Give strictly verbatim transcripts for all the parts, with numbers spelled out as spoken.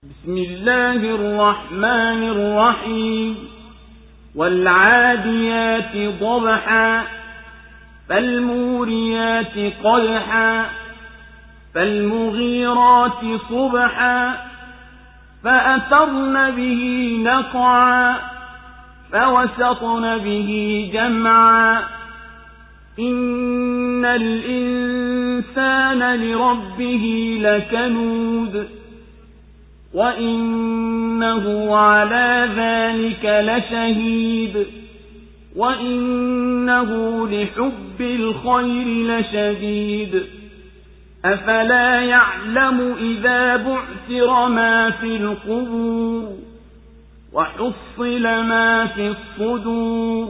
بسم الله الرحمن الرحيم والعاديات ضبحا فالموريات قدحا فالمغيرات صبحا فأثرن به نقعا فوسطن به جمعا إن الإنسان لربه لكنود وإنه على ذلك لشهيد وإنه لحب الخير لشديد أفلا يعلم إذا بعثر ما في القبور وحصل ما في الصدور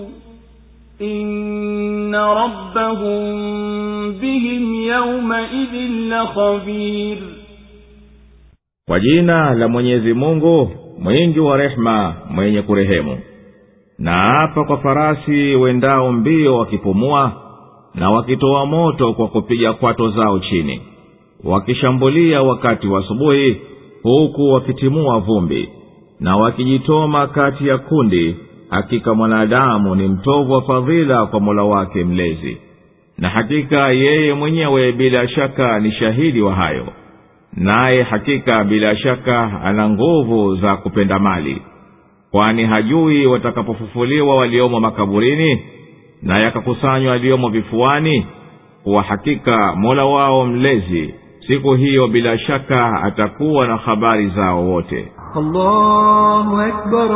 إن ربهم بهم يومئذ لخبير. Kwa jina la Mwenyezi Mungu mwingi wa rehema mwenye kurehemu. Na hapa kwa farasi wendao mbio wakipumua na wakitoa moto kwa kupiga kwato zao chini, wakishambulia wakati wa asubuhi huku wakitimua vumbi na wakijitoma kati ya kundi. Hakika mwanadamu ni mtovu wa fadhila kwa Mola wake mlezi, na hakika yeye mwenyewe bila shaka ni shahidi wa hayo. Naye hakika bila shaka ana nguvu za kupenda mali, kwani hajui watakapofufuliwa waliomo makaburini na yakakusanywa waliomo vifuani, kwa hakika Mola wao mlezi siku hiyo bila shaka atakuwa na habari zao wote. Allahu Akbar,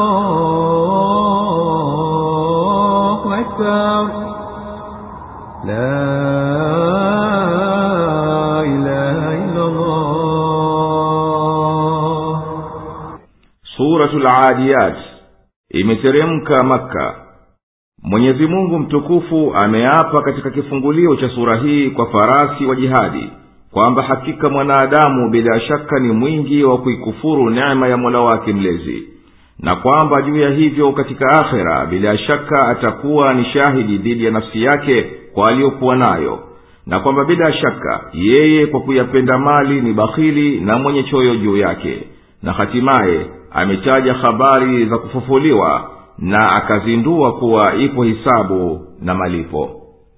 Allahu Akbar, la ilaha illa Allah. Suratul Adiyat imeteremka Makka. Mwenyezi Mungu mtukufu ameapa katika kifungulio cha sura hii kwa farasi wa jihadi kwamba hakika mwanadamu bila shaka ni mwingi wa kuikufuru neema ya Mola wake mlezi, na kwamba juu ya hivyo katika akhera bila shaka atakuwa ni shahidi dhidi ya nafsi yake kwa aliyokuwa nayo, na kwamba bila shaka yeye kwa kuyapenda mali ni bakhili na mwenye choyo juu yake. Na hatimaye ametaja habari za kufufuliwa na akazindua kuwa ipo hisabu na malipo.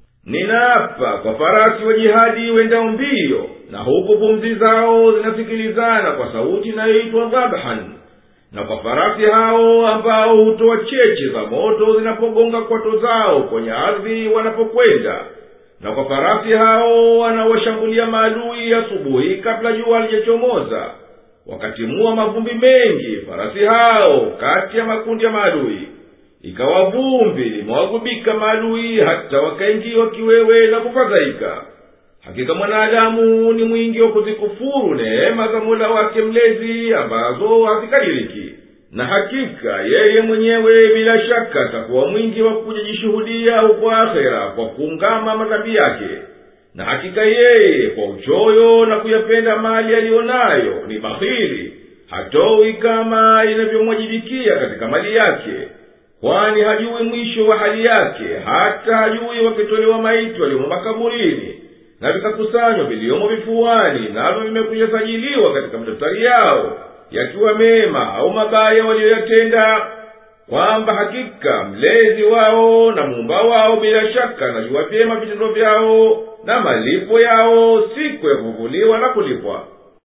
Ninaapa kwa farasi wa jihadi wendao mbio, na huku pumzi zao zinasikilizana kwa sauti inayoitwa dhabhan, na kwa farasi hao ambao hutoa cheche za moto zinapogonga kwato zao kwenye ardhi wanapokwenda, na kwa farasi hao wanaoshambulia maadui asubuhi kabla jua halijachomoza, wakatimua mavumbi mengi farasi hao kati ya makundi ya maadui. Ikawa vumbi limewagubika maadui hata wakaingiwa kiwewe na kufadhaika. Hakika mwanadamu ni mwingi wa kuzikufuru neema za Mola wake mlezi ambazo hazikadiriki, na hakika yeye mwenyewe bila shaka atakuwa mwingi wa kujishuhudia huko akhera kwa kuungama madhambi yake. Na hakika yeye kwa uchoyo na kuyapenda mali aliyonayo ni bakhili, hatoi kama inavyomwajibikia katika mali yake, kwani hajui mwisho wa hali yake, hata hajui wakitolewa maiti waliomo makaburini na vikakusanywa viliomo vifuani, navyo vimekuja sajiliwa katika madaftari yao yakiwa mema au mabaya walioyatenda, kwamba hakika mlezi wao na muumba wao bila shaka anajua vyema vitendo vyao na malipo yao siku ya kufufuliwa na kulipwa.